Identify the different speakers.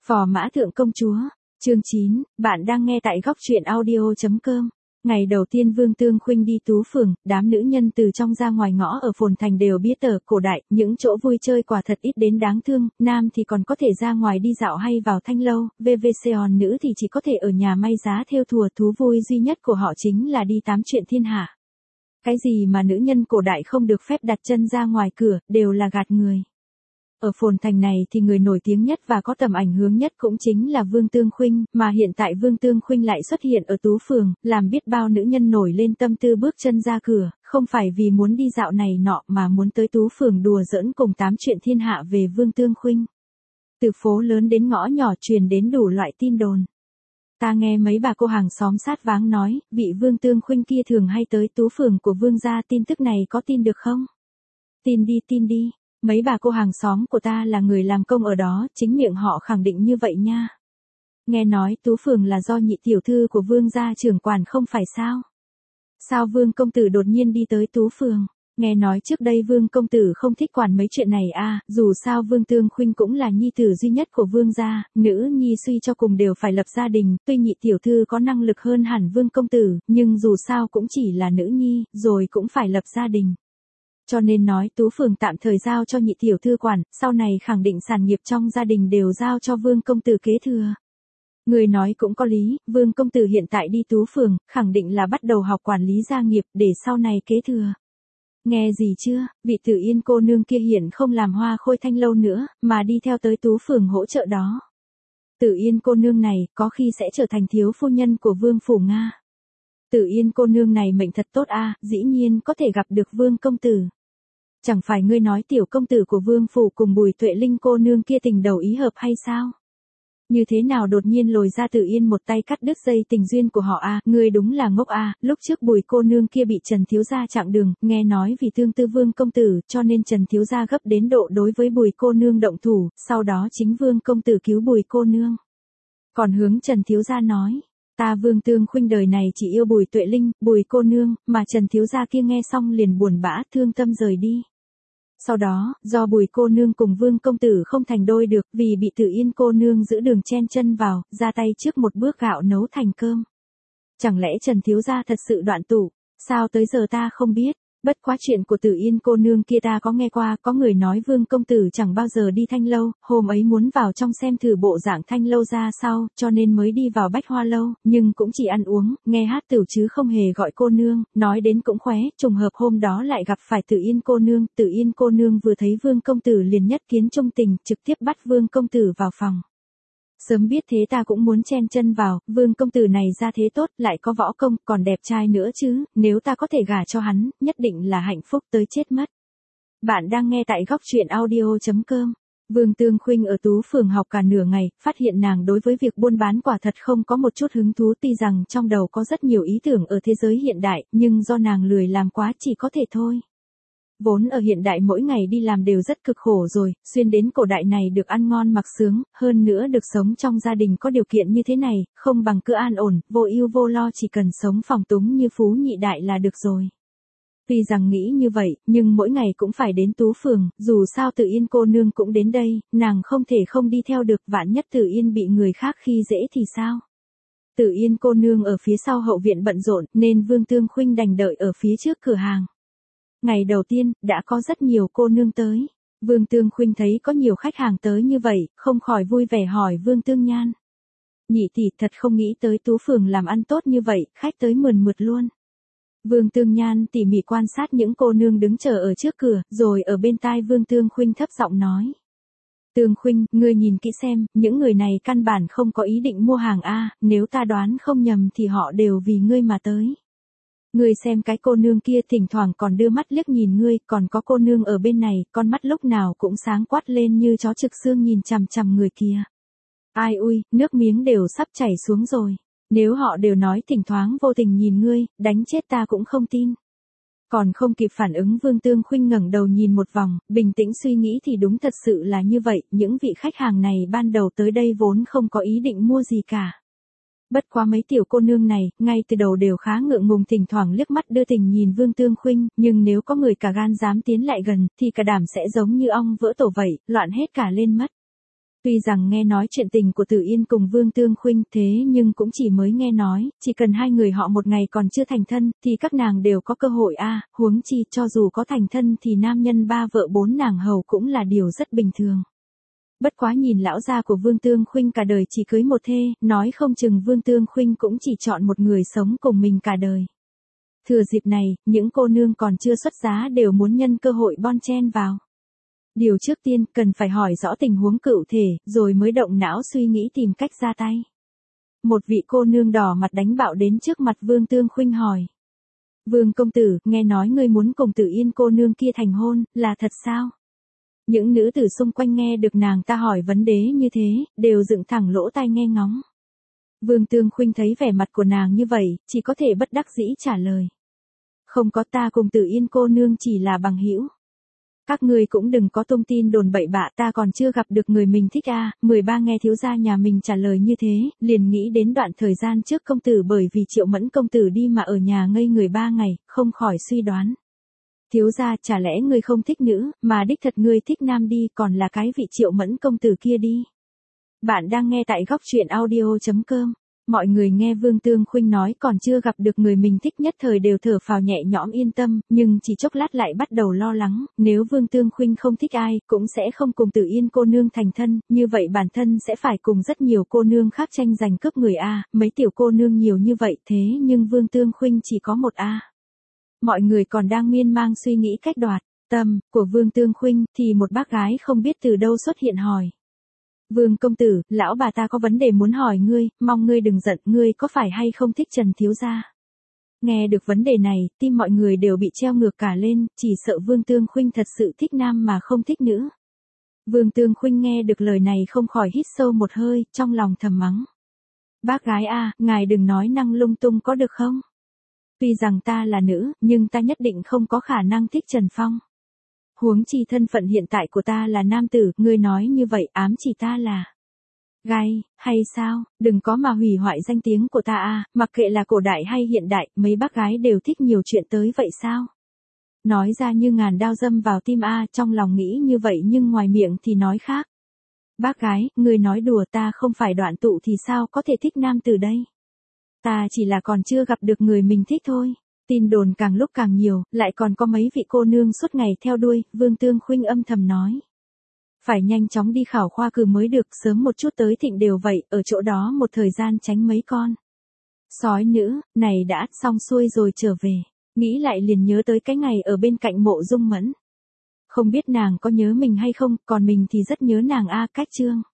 Speaker 1: Phò mã thượng công chúa, chương 9, bạn đang nghe tại góc truyện audio.com. Ngày đầu tiên Vương Tương Khuynh đi Tú Phường, đám nữ nhân từ trong ra ngoài ngõ ở Phồn Thành đều biết ở cổ đại, những chỗ vui chơi quả thật ít đến đáng thương, nam thì còn có thể ra ngoài đi dạo hay vào thanh lâu, VVCon nữ thì chỉ có thể ở nhà may giá thêu thùa. Thú vui duy nhất của họ chính là đi tám chuyện thiên hạ. Cái gì mà nữ nhân cổ đại không được phép đặt chân ra ngoài cửa, đều là gạt người. Ở Phồn Thành này thì người nổi tiếng nhất và có tầm ảnh hưởng nhất cũng chính là Vương Tương Khuynh, mà hiện tại Vương Tương Khuynh lại xuất hiện ở Tú Phường, làm biết bao nữ nhân nổi lên tâm tư bước chân ra cửa, không phải vì muốn đi dạo này nọ mà muốn tới Tú Phường đùa giỡn cùng tám chuyện thiên hạ về Vương Tương Khuynh. Từ phố lớn đến ngõ nhỏ truyền đến đủ loại tin đồn. Ta nghe mấy bà cô hàng xóm sát váng nói, vị Vương Tương Khuynh kia thường hay tới Tú Phường của Vương gia, tin tức này có tin được không? Tin đi. Mấy bà cô hàng xóm của ta là người làm công ở đó, chính miệng họ khẳng định như vậy nha. Nghe nói Tú Phường là do nhị tiểu thư của Vương gia trưởng quản không phải sao? Sao Vương công tử đột nhiên đi tới Tú Phường? Nghe nói trước đây Vương công tử không thích quản mấy chuyện này à, dù sao Vương Tương Khuynh cũng là nhi tử duy nhất của Vương gia, nữ nhi suy cho cùng đều phải lập gia đình, tuy nhị tiểu thư có năng lực hơn hẳn Vương công tử, nhưng dù sao cũng chỉ là nữ nhi, rồi cũng phải lập gia đình. Cho nên nói Tú Phường tạm thời giao cho nhị tiểu thư quản, sau này khẳng định sản nghiệp trong gia đình đều giao cho Vương công tử kế thừa. Người nói cũng có lý, Vương công tử hiện tại đi Tú Phường, khẳng định là bắt đầu học quản lý gia nghiệp để sau này kế thừa. Nghe gì chưa, vị Tử Yên cô nương kia hiện không làm Hoa Khôi Thanh lâu nữa, mà đi theo tới Tú Phường hỗ trợ đó. Tử Yên cô nương này, có khi sẽ trở thành thiếu phu nhân của Vương phủ Nga. Tử Yên cô nương này mệnh thật tốt a, dĩ nhiên có thể gặp được Vương công tử. Chẳng phải ngươi nói tiểu công tử của Vương phủ cùng Bùi Tuệ Linh cô nương kia tình đầu ý hợp hay sao? Như thế nào đột nhiên lồi ra Tử Yên một tay cắt đứt dây tình duyên của họ a, ngươi đúng là ngốc a, lúc trước Bùi cô nương kia bị Trần thiếu gia chặn đường, nghe nói vì thương tư Vương công tử, cho nên Trần thiếu gia gấp đến độ đối với Bùi cô nương động thủ, sau đó chính Vương công tử cứu Bùi cô nương. Còn hướng Trần thiếu gia nói, ta Vương Tương Khuynh đời này chỉ yêu Bùi Tuệ Linh, Bùi cô nương, mà Trần thiếu gia kia nghe xong liền buồn bã thương tâm rời đi. Sau đó, do Bùi cô nương cùng Vương công tử không thành đôi được, vì bị Tử Yên cô nương giữ đường chen chân vào, ra tay trước một bước gạo nấu thành cơm. Chẳng lẽ Trần thiếu gia thật sự đoạn tụ? Sao tới giờ ta không biết? Bất quá chuyện của Tử Yên cô nương kia ta có nghe qua, có người nói Vương công tử chẳng bao giờ đi thanh lâu, hôm ấy muốn vào trong xem thử bộ dạng thanh lâu ra sao, cho nên mới đi vào Bách Hoa lâu, nhưng cũng chỉ ăn uống, nghe hát tửu chứ không hề gọi cô nương, nói đến cũng khóe, trùng hợp hôm đó lại gặp phải Tử Yên cô nương vừa thấy Vương công tử liền nhất kiến trung tình, trực tiếp bắt Vương công tử vào phòng. Sớm biết thế ta cũng muốn chen chân vào, Vương công tử này ra thế tốt, lại có võ công, còn đẹp trai nữa chứ, nếu ta có thể gả cho hắn, nhất định là hạnh phúc tới chết mất. Bạn đang nghe tại góc truyện audio.com. Vương Tương Khuynh ở Tú Phường học cả nửa ngày, phát hiện nàng đối với việc buôn bán quả thật không có một chút hứng thú, tuy rằng trong đầu có rất nhiều ý tưởng ở thế giới hiện đại, nhưng do nàng lười làm quá chỉ có thể thôi. Vốn ở hiện đại mỗi ngày đi làm đều rất cực khổ rồi, xuyên đến cổ đại này được ăn ngon mặc sướng, hơn nữa được sống trong gia đình có điều kiện như thế này, không bằng cứ an ổn, vô ưu vô lo, chỉ cần sống phóng túng như Phú Nhị Đại là được rồi. Tuy rằng nghĩ như vậy, nhưng mỗi ngày cũng phải đến Tú Phường, dù sao Tử Yên cô nương cũng đến đây, nàng không thể không đi theo được, vạn nhất Tử Yên bị người khác khi dễ thì sao? Tử Yên cô nương ở phía sau hậu viện bận rộn, nên Vương Tương Khuynh đành đợi ở phía trước cửa hàng. Ngày đầu tiên, đã có rất nhiều cô nương tới. Vương Tương Khuynh thấy có nhiều khách hàng tới như vậy, không khỏi vui vẻ hỏi Vương Tương Nhan. Nhị tỷ, thật không nghĩ tới Tú Phường làm ăn tốt như vậy, khách tới mườn mượt luôn. Vương Tương Nhan tỉ mỉ quan sát những cô nương đứng chờ ở trước cửa, rồi ở bên tai Vương Tương Khuynh thấp giọng nói. Tương Khuynh, ngươi nhìn kỹ xem, những người này căn bản không có ý định mua hàng a, nếu ta đoán không nhầm thì họ đều vì ngươi mà tới. Ngươi xem cái cô nương kia thỉnh thoảng còn đưa mắt liếc nhìn ngươi, còn có cô nương ở bên này, con mắt lúc nào cũng sáng quát lên như chó trực xương nhìn chằm chằm người kia. Ai ui, nước miếng đều sắp chảy xuống rồi. Nếu họ đều nói thỉnh thoảng vô tình nhìn ngươi, đánh chết ta cũng không tin. Còn không kịp phản ứng Vương Tương Khuynh ngẩng đầu nhìn một vòng, bình tĩnh suy nghĩ thì đúng thật sự là như vậy, những vị khách hàng này ban đầu tới đây vốn không có ý định mua gì cả. Bất quá mấy tiểu cô nương này, ngay từ đầu đều khá ngượng ngùng, thỉnh thoảng liếc mắt đưa tình nhìn Vương Tương Khuynh, nhưng nếu có người cả gan dám tiến lại gần, thì cả đảm sẽ giống như ong vỡ tổ vậy, loạn hết cả lên mất. Tuy rằng nghe nói chuyện tình của Tử Yên cùng Vương Tương Khuynh thế nhưng cũng chỉ mới nghe nói, chỉ cần hai người họ một ngày còn chưa thành thân, thì các nàng đều có cơ hội huống chi cho dù có thành thân thì nam nhân ba vợ bốn nàng hầu cũng là điều rất bình thường. Bất quá nhìn lão gia của Vương Tương Khuynh cả đời chỉ cưới một thê, nói không chừng Vương Tương Khuynh cũng chỉ chọn một người sống cùng mình cả đời. Thừa dịp này, những cô nương còn chưa xuất giá đều muốn nhân cơ hội bon chen vào. Điều trước tiên cần phải hỏi rõ tình huống cụ thể, rồi mới động não suy nghĩ tìm cách ra tay. Một vị cô nương đỏ mặt đánh bạo đến trước mặt Vương Tương Khuynh hỏi. Vương công tử, nghe nói ngươi muốn cùng Tử Yên cô nương kia thành hôn, là thật sao? Những nữ tử xung quanh nghe được nàng ta hỏi vấn đề như thế, đều dựng thẳng lỗ tai nghe ngóng. Vương Tương Khuynh thấy vẻ mặt của nàng như vậy, chỉ có thể bất đắc dĩ trả lời. Không có, ta cùng Tử Yên cô nương chỉ là bằng hữu. Các ngươi cũng đừng có tung tin đồn bậy bạ, ta còn chưa gặp được người mình thích 13 nghe thiếu gia nhà mình trả lời như thế, liền nghĩ đến đoạn thời gian trước công tử bởi vì Triệu Mẫn công tử đi mà ở nhà ngây người 3 ngày, không khỏi suy đoán. Thiếu gia, chả lẽ ngươi không thích nữ, mà đích thật ngươi thích nam đi, còn là cái vị Triệu Mẫn công tử kia đi. Bạn đang nghe tại góc truyện audio.com. Mọi người nghe Vương Tương Khuynh nói còn chưa gặp được người mình thích nhất thời đều thở phào nhẹ nhõm yên tâm, nhưng chỉ chốc lát lại bắt đầu lo lắng, nếu Vương Tương Khuynh không thích ai, cũng sẽ không cùng Tử Yên cô nương thành thân, như vậy bản thân sẽ phải cùng rất nhiều cô nương khác tranh giành cướp người mấy tiểu cô nương nhiều như vậy thế nhưng Vương Tương Khuynh chỉ có một Mọi người còn đang miên man suy nghĩ cách đoạt tâm của Vương Tương Khuynh thì một bác gái không biết từ đâu xuất hiện hỏi. Vương công tử, lão bà ta có vấn đề muốn hỏi ngươi, mong ngươi đừng giận, ngươi có phải hay không thích Trần thiếu gia? Nghe được vấn đề này, tim mọi người đều bị treo ngược cả lên, chỉ sợ Vương Tương Khuynh thật sự thích nam mà không thích nữ. Vương Tương Khuynh nghe được lời này không khỏi hít sâu một hơi, trong lòng thầm mắng. Bác gái ngài đừng nói năng lung tung có được không? Tuy rằng ta là nữ, nhưng ta nhất định không có khả năng thích Trần Phong. Huống chi thân phận hiện tại của ta là nam tử, ngươi nói như vậy ám chỉ ta là gay, hay sao? Đừng có mà hủy hoại danh tiếng của ta mặc kệ là cổ đại hay hiện đại, mấy bác gái đều thích nhiều chuyện tới vậy sao? Nói ra như ngàn đao dâm vào tim trong lòng nghĩ như vậy nhưng ngoài miệng thì nói khác. Bác gái, ngươi nói đùa, ta không phải đoạn tụ thì sao có thể thích nam tử đây? Ta chỉ là còn chưa gặp được người mình thích thôi. Tin đồn càng lúc càng nhiều, lại còn có mấy vị cô nương suốt ngày theo đuôi, Vương Tương Khuynh âm thầm nói. Phải nhanh chóng đi khảo khoa cử mới được, sớm một chút tới Thịnh đều vậy, ở chỗ đó một thời gian tránh mấy con sói nữ, này đã xong xuôi rồi trở về, nghĩ lại liền nhớ tới cái ngày ở bên cạnh Mộ Dung Mẫn. Không biết nàng có nhớ mình hay không, còn mình thì rất nhớ nàng cách chương.